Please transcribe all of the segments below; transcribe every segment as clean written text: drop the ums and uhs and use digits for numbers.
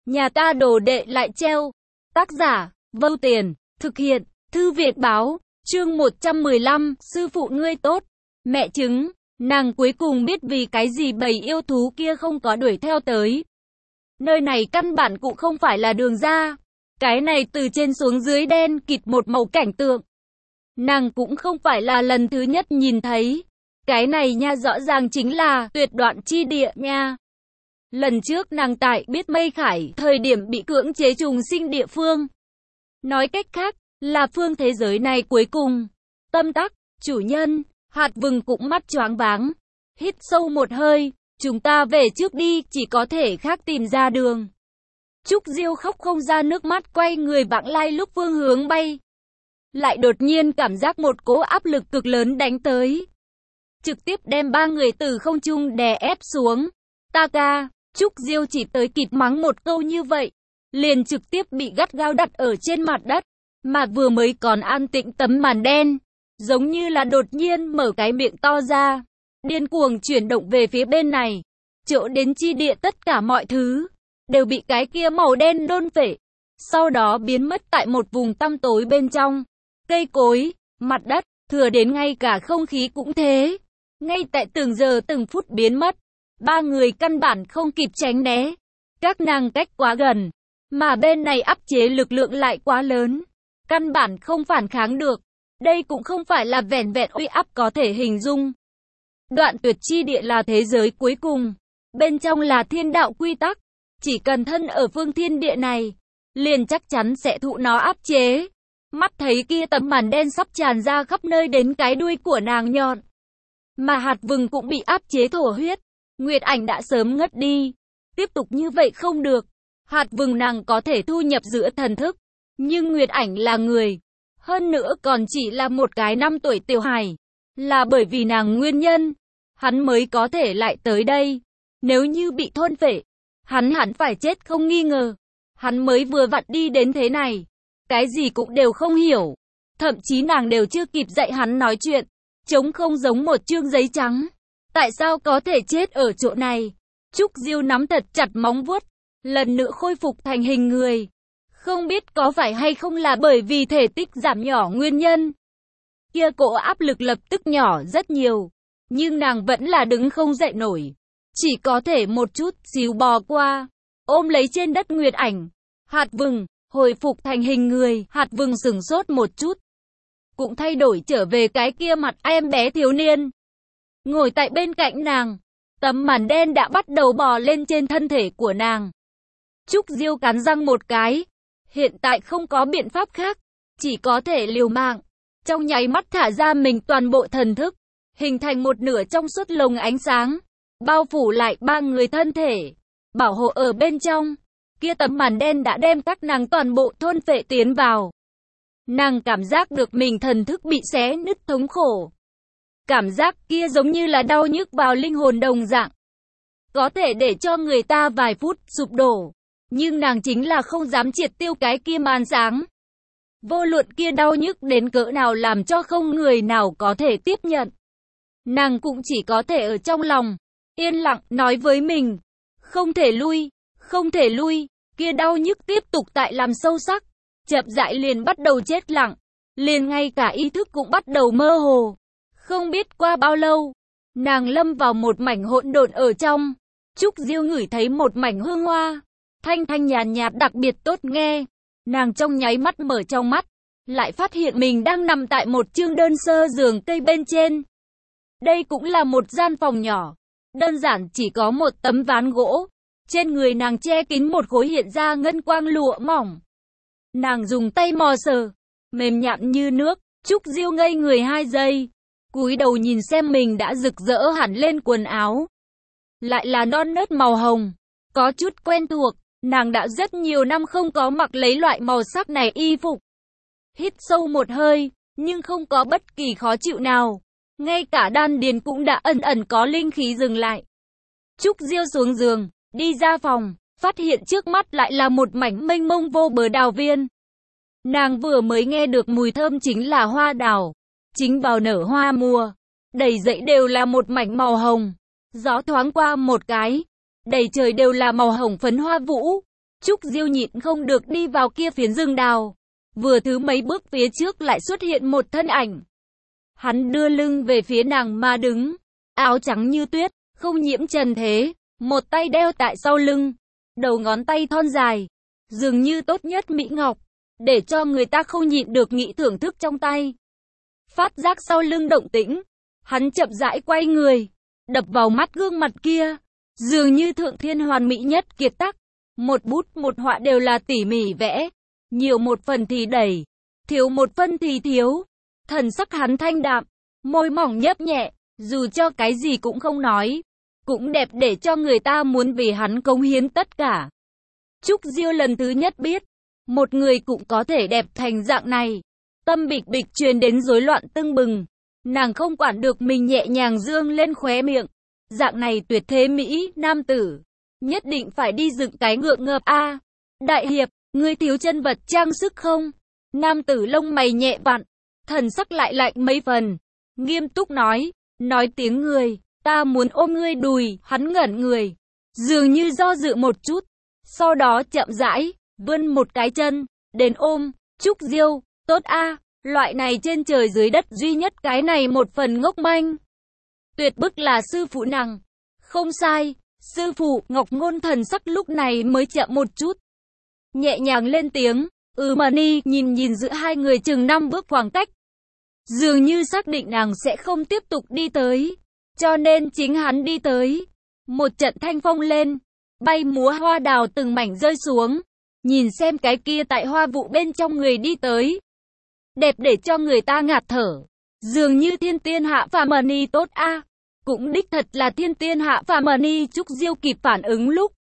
Nhà ta đồ đệ lại treo. Tác giả, Vâu Tiền, thực hiện, Thư viện báo, chương 115, sư phụ ngươi tốt. Mẹ chứng, nàng cuối cùng biết vì cái gì bầy yêu thú kia không có đuổi theo tới. Nơi này căn bản cũng không phải là đường ra. Cái này từ trên xuống dưới đen kịt một màu cảnh tượng. Nàng cũng không phải là lần thứ nhất nhìn thấy. Cái này nha rõ ràng chính là tuyệt đoạn chi địa nha. Lần trước nàng tại biết Mây Khải thời điểm bị cưỡng chế trùng sinh địa phương. Nói cách khác, là phương thế giới này cuối cùng. Tâm tắc, chủ nhân, Hạt Vừng cũng mắt choáng váng. Hít sâu một hơi, chúng ta về trước đi, chỉ có thể khác tìm ra đường. Trúc Diêu khóc không ra nước mắt quay người vãng lai lúc phương hướng bay. Lại đột nhiên cảm giác một cỗ áp lực cực lớn đánh tới. Trực tiếp đem ba người từ không trung đè ép xuống. Ta ca, Trúc Diêu chỉ tới kịp mắng một câu như vậy. Liền trực tiếp bị gắt gao đặt ở trên mặt đất. Mà vừa mới còn an tĩnh tấm màn đen. Giống như là đột nhiên mở cái miệng to ra. Điên cuồng chuyển động về phía bên này. Chỗ đến chi địa tất cả mọi thứ. Đều bị cái kia màu đen đôn phệ. Sau đó biến mất tại một vùng tăm tối bên trong. Cây cối, mặt đất, thừa đến ngay cả không khí cũng thế. Ngay tại từng giờ từng phút biến mất. Ba người căn bản không kịp tránh né. Các nàng cách quá gần. Mà bên này áp chế lực lượng lại quá lớn. Căn bản không phản kháng được. Đây cũng không phải là vẻn vẹn uy áp có thể hình dung. Đoạn tuyệt chi địa là thế giới cuối cùng. Bên trong là thiên đạo quy tắc. Chỉ cần thân ở phương thiên địa này, liền chắc chắn sẽ thụ nó áp chế. Mắt thấy kia tấm màn đen sắp tràn ra khắp nơi đến cái đuôi của nàng nhọn. Mà Hạt Vừng cũng bị áp chế thổ huyết. Nguyệt Ảnh đã sớm ngất đi. Tiếp tục như vậy không được. Hạt Vừng nàng có thể thu nhập giữa thần thức. Nhưng Nguyệt Ảnh là người. Hơn nữa còn chỉ là một cái 5 tuổi tiểu hài. Là bởi vì nàng nguyên nhân. Hắn mới có thể lại tới đây. Nếu như bị thôn phệ, hắn hẳn phải chết không nghi ngờ. Hắn mới vừa vặn đi đến thế này. Cái gì cũng đều không hiểu. Thậm chí nàng đều chưa kịp dạy hắn nói chuyện. Trống không giống một chương giấy trắng. Tại sao có thể chết ở chỗ này? Trúc Diêu nắm thật chặt móng vuốt. Lần nữa khôi phục thành hình người. Không biết có phải hay không là bởi vì thể tích giảm nhỏ nguyên nhân. Kia cỗ áp lực lập tức nhỏ rất nhiều. Nhưng nàng vẫn là đứng không dậy nổi. Chỉ có thể một chút xíu bò qua. Ôm lấy trên đất Nguyệt Ảnh. Hạt Vừng, hồi phục thành hình người. Hạt Vừng sửng sốt một chút. Cũng thay đổi trở về cái kia mặt em bé thiếu niên. Ngồi tại bên cạnh nàng. Tấm màn đen đã bắt đầu bò lên trên thân thể của nàng. Trúc Diêu cắn răng một cái. Hiện tại không có biện pháp khác. Chỉ có thể liều mạng. Trong nháy mắt thả ra mình toàn bộ thần thức. Hình thành một nửa trong suốt lồng ánh sáng. Bao phủ lại ba người thân thể. Bảo hộ ở bên trong. Kia tấm màn đen đã đem các nàng toàn bộ thôn phệ tiến vào. Nàng cảm giác được mình thần thức bị xé nứt thống khổ. Cảm giác kia giống như là đau nhức vào linh hồn đồng dạng. Có thể để cho người ta vài phút sụp đổ. Nhưng nàng chính là không dám triệt tiêu cái kia màn sáng. Vô luận kia đau nhức đến cỡ nào làm cho không người nào có thể tiếp nhận. Nàng cũng chỉ có thể ở trong lòng. Yên lặng nói với mình. Không thể lui. Không thể lui. Kia đau nhức tiếp tục tại làm sâu sắc. Chậm rãi liền bắt đầu chết lặng. Liền ngay cả ý thức cũng bắt đầu mơ hồ. Không biết qua bao lâu. Nàng lâm vào một mảnh hỗn độn ở trong. Trúc Diêu ngửi thấy một mảnh hương hoa. Thanh thanh nhàn nhạt đặc biệt tốt nghe. Nàng trong nháy mắt mở trong mắt. Lại phát hiện mình đang nằm tại một chương đơn sơ giường cây bên trên. Đây cũng là một gian phòng nhỏ. Đơn giản chỉ có một tấm ván gỗ. Trên người nàng che kín một khối hiện ra ngân quang lụa mỏng. Nàng dùng tay mò sờ. Mềm nhẵn như nước. Trúc Diêu ngây người 2 giây. Cúi đầu nhìn xem mình đã rực rỡ hẳn lên quần áo. Lại là non nớt màu hồng. Có chút quen thuộc. Nàng đã rất nhiều năm không có mặc lấy loại màu sắc này y phục. Hít sâu một hơi. Nhưng không có bất kỳ khó chịu nào. Ngay cả đan điền cũng đã ẩn ẩn có linh khí dừng lại. Trúc Diêu xuống giường, đi ra phòng, phát hiện trước mắt lại là một mảnh mênh mông vô bờ đào viên. Nàng vừa mới nghe được mùi thơm chính là hoa đào, chính vào nở hoa mùa. Đầy dãy đều là một mảnh màu hồng. Gió thoáng qua một cái, đầy trời đều là màu hồng phấn hoa vũ. Trúc Diêu nhịn không được đi vào kia phiến rừng đào. Vừa thứ mấy bước phía trước lại xuất hiện một thân ảnh. Hắn đưa lưng về phía nàng mà đứng. Áo trắng như tuyết, không nhiễm trần thế. Một tay đeo tại sau lưng. Đầu ngón tay thon dài. Dường như tốt nhất mỹ ngọc. Để cho người ta không nhịn được nghĩ thưởng thức trong tay. Phát giác sau lưng động tĩnh. Hắn chậm rãi quay người. Đập vào mắt gương mặt kia. Dường như thượng thiên hoàn mỹ nhất kiệt tác. Một bút một họa đều là tỉ mỉ vẽ. Nhiều một phần thì đầy. Thiếu một phần thì thiếu. Thần sắc hắn thanh đạm. Môi mỏng nhấp nhẹ. Dù cho cái gì cũng không nói. Cũng đẹp để cho người ta muốn vì hắn cống hiến tất cả. Trúc Diêu lần thứ nhất biết. Một người cũng có thể đẹp thành dạng này. Tâm bịch bịch truyền đến rối loạn tưng bừng. Nàng không quản được mình nhẹ nhàng dương lên khóe miệng. Dạng này tuyệt thế mỹ, nam tử. Nhất định phải đi dựng cái ngượng ngợp a. Đại hiệp, ngươi thiếu chân vật trang sức không? Nam tử lông mày nhẹ vặn. Thần sắc lại lạnh mấy phần. Nghiêm túc nói tiếng người. Ta muốn ôm ngươi đùi, hắn ngẩn người. Dường như do dự một chút. Sau đó chậm rãi, vươn một cái chân, đến ôm. Trúc Diêu, tốt a. Loại này trên trời dưới đất duy nhất cái này một phần ngốc manh. Tuyệt bức là sư phụ nàng. Không sai, sư phụ. Ngọc Ngôn thần sắc lúc này mới chậm một chút. Nhẹ nhàng lên tiếng, Mani nhìn giữa hai người chừng 5 bước khoảng cách. Dường như xác định nàng sẽ không tiếp tục đi tới. Cho nên chính hắn đi tới. Một trận thanh phong lên. Bay múa hoa đào từng mảnh rơi xuống. Nhìn xem cái kia tại hoa vụ bên trong người đi tới. Đẹp để cho người ta ngạt thở. Dường như thiên tiên hạ phàm Mani tốt a. Cũng đích thật là thiên tiên hạ phàm Mani. Trúc Diêu kịp phản ứng lúc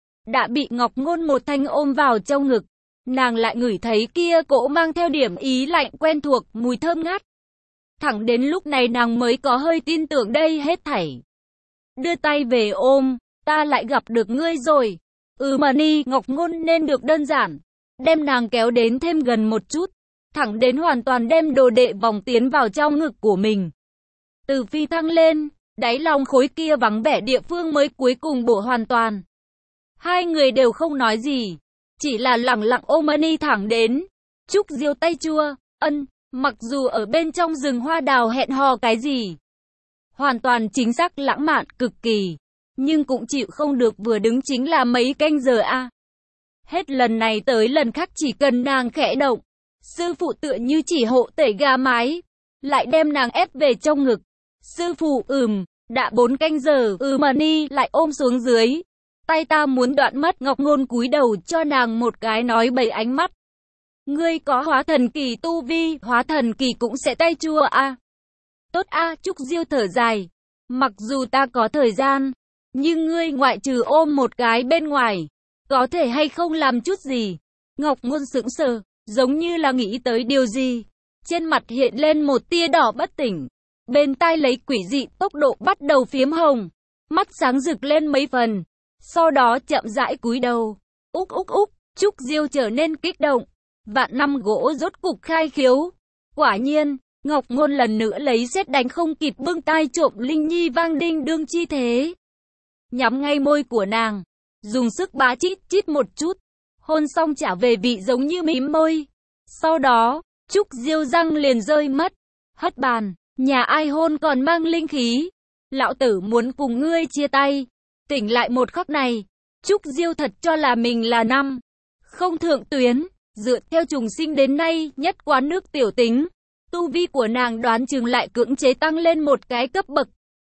đã bị Ngọc Ngôn một thanh ôm vào trong ngực. Nàng lại ngửi thấy kia cỗ mang theo điểm ý lạnh quen thuộc, mùi thơm ngát. Thẳng đến lúc này nàng mới có hơi tin tưởng đây hết thảy. Đưa tay về ôm, ta lại gặp được ngươi rồi. Mani, Ngọc Ngôn nên được đơn giản. Đem nàng kéo đến thêm gần một chút. Thẳng đến hoàn toàn đem đồ đệ vòng tiến vào trong ngực của mình. Từ phi thăng lên, đáy lòng khối kia vắng vẻ địa phương mới cuối cùng bổ hoàn toàn. Hai người đều không nói gì. Chỉ là lặng lặng ôm Mani thẳng đến. Trúc Diêu tay chua, mặc dù ở bên trong rừng hoa đào hẹn hò cái gì. Hoàn toàn chính xác lãng mạn cực kỳ. Nhưng cũng chịu không được vừa đứng chính là mấy canh giờ a. Hết lần này tới lần khác chỉ cần nàng khẽ động. Sư phụ tựa như chỉ hộ tẩy gà mái. Lại đem nàng ép về trong ngực. Sư phụ đã 4 canh giờ. Mani lại ôm xuống dưới. Tay ta muốn đoạn mất. Ngọc Ngôn cúi đầu cho nàng một cái nói bậy ánh mắt. Ngươi có hóa thần kỳ tu vi, hóa thần kỳ cũng sẽ tay chua a. Tốt a. Trúc Diêu thở dài. Mặc dù ta có thời gian, nhưng ngươi ngoại trừ ôm một cái bên ngoài, có thể hay không làm chút gì? Ngọc Ngôn sững sờ, giống như là nghĩ tới điều gì. Trên mặt hiện lên một tia đỏ bất tỉnh. Bên tai lấy quỷ dị tốc độ bắt đầu phiếm hồng. Mắt sáng rực lên mấy phần. Sau đó chậm rãi cúi đầu. Úc. Trúc Diêu trở nên kích động. Vạn năm gỗ rốt cục khai khiếu. Quả nhiên, Ngọc Ngôn lần nữa lấy sét đánh không kịp bưng tai trộm Linh Nhi vang đinh đương chi thế. Nhắm ngay môi của nàng. Dùng sức bá chít một chút. Hôn xong trả về vị giống như mím môi. Sau đó, Trúc Diêu răng liền rơi mất. Hất bàn, nhà ai hôn còn mang linh khí. Lão tử muốn cùng ngươi chia tay. Tỉnh lại một khắc này, Trúc Diêu thật cho là mình là năm. Không thượng tuyến, dựa theo trùng sinh đến nay nhất quán nước tiểu tính. Tu vi của nàng đoán chừng lại cưỡng chế tăng lên một cái cấp bậc.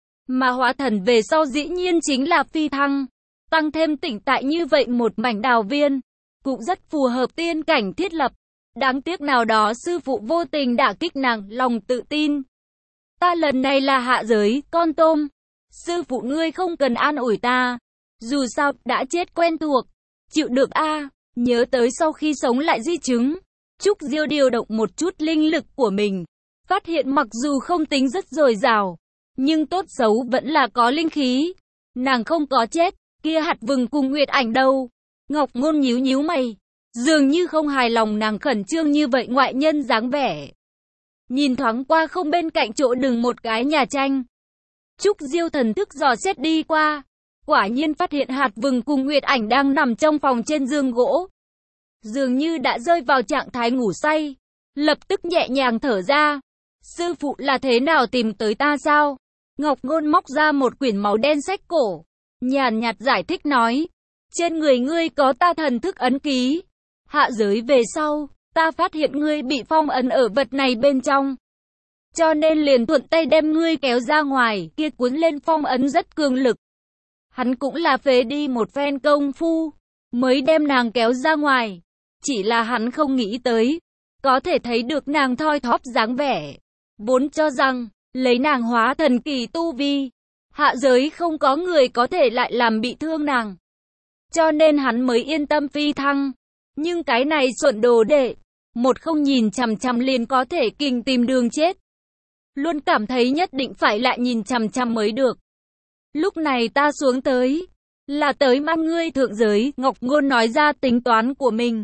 Mà hóa thần về sau dĩ nhiên chính là phi thăng. Tăng thêm tỉnh tại như vậy một mảnh đào viên. Cũng rất phù hợp tiên cảnh thiết lập. Đáng tiếc nào đó sư phụ vô tình đả kích nàng lòng tự tin. Ta lần này là hạ giới, con tôm. Sư phụ ngươi không cần an ủi ta. Dù sao, đã chết quen thuộc. Chịu được a. Nhớ tới sau khi sống lại di chứng. Trúc Diêu điều động một chút linh lực của mình. Phát hiện mặc dù không tính rất dồi dào, nhưng tốt xấu vẫn là có linh khí. Nàng không có chết. Kia hạt vừng cùng Nguyệt Ảnh đâu? Ngọc Ngôn nhíu mày. Dường như không hài lòng nàng khẩn trương như vậy ngoại nhân dáng vẻ. Nhìn thoáng qua không bên cạnh chỗ đừng một cái nhà tranh. Trúc Diêu thần thức dò xét đi qua. quả nhiên phát hiện hạt vừng cùng Nguyệt Ảnh đang nằm trong phòng trên giường gỗ. Dường như đã rơi vào trạng thái ngủ say, lập tức nhẹ nhàng thở ra. Sư phụ là thế nào, tìm tới ta sao? Ngọc Ngôn móc ra một quyển màu đen sách cổ, nhàn nhạt giải thích nói, trên người ngươi có ta thần thức ấn ký. Hạ giới về sau, ta phát hiện ngươi bị phong ấn ở vật này bên trong, cho nên liền thuận tay đem ngươi kéo ra ngoài, kia cuốn lên phong ấn rất cường lực. Hắn cũng là phế đi một phen công phu, mới đem nàng kéo ra ngoài. Chỉ là hắn không nghĩ tới, có thể thấy được nàng thoi thóp dáng vẻ. Vốn cho rằng, lấy nàng hóa thần kỳ tu vi, hạ giới không có người có thể lại làm bị thương nàng. Cho nên hắn mới yên tâm phi thăng. Nhưng cái này xuẩn đồ đệ, một không nhìn chằm chằm liền có thể kình tìm đường chết. Luôn cảm thấy nhất định phải lại nhìn chằm chằm mới được. Lúc này ta xuống tới, là tới mang ngươi thượng giới, Ngọc Ngôn nói ra tính toán của mình.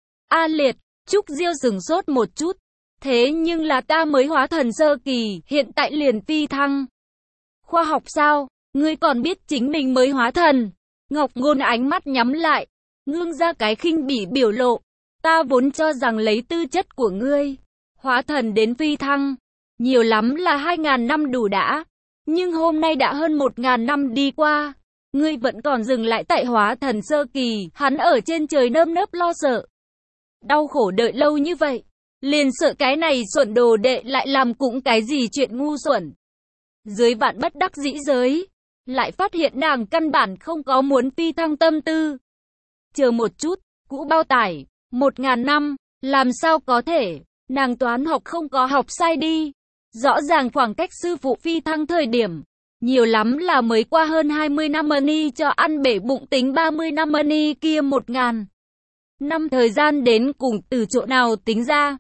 A Liệt, Trúc Diêu sửng sốt một chút. Thế nhưng là ta mới hóa thần sơ kỳ, hiện tại liền phi thăng. Khoa học sao? Ngươi còn biết chính mình mới hóa thần? Ngọc Ngôn ánh mắt nhắm lại, ngưng ra cái khinh bỉ biểu lộ. Ta vốn cho rằng lấy tư chất của ngươi, hóa thần đến phi thăng, nhiều lắm là 2.000 năm đủ đã. Nhưng hôm nay đã hơn 1.000 năm đi qua, ngươi vẫn còn dừng lại tại hóa thần sơ kỳ. Hắn ở trên trời nơm nớp lo sợ, đau khổ đợi lâu như vậy, liền sợ cái này xuẩn đồ đệ lại làm cũng cái gì chuyện ngu xuẩn. Dưới vạn bất đắc dĩ giới, lại phát hiện nàng căn bản không có muốn phi thăng tâm tư. Chờ một chút, cũ bao tải, 1.000 năm, làm sao có thể, nàng toán học không có học sai đi. Rõ ràng khoảng cách sư phụ phi thăng thời điểm, nhiều lắm là mới qua hơn 20 năm money cho ăn bể bụng, tính 30 năm money kia 1.000 năm thời gian đến cùng từ chỗ nào tính ra.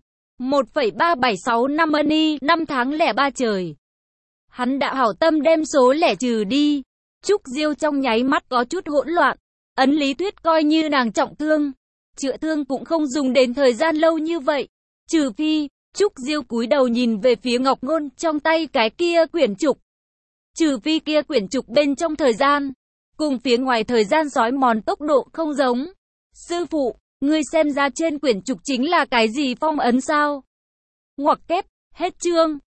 1,376 năm money, 5 tháng lẻ 3 trời. Hắn đã hảo tâm đem số lẻ trừ đi. Trúc Diêu trong nháy mắt có chút hỗn loạn. Ấn lý thuyết coi như nàng trọng thương, chữa thương cũng không dùng đến thời gian lâu như vậy. Trừ phi, Trúc Diêu cúi đầu nhìn về phía Ngọc Ngôn trong tay cái kia quyển trục. Trừ phi kia quyển trục bên trong thời gian, cùng phía ngoài thời gian sói mòn tốc độ không giống. Sư phụ, ngươi xem ra trên quyển trục chính là cái gì phong ấn sao? Ngoặc kép, hết chương.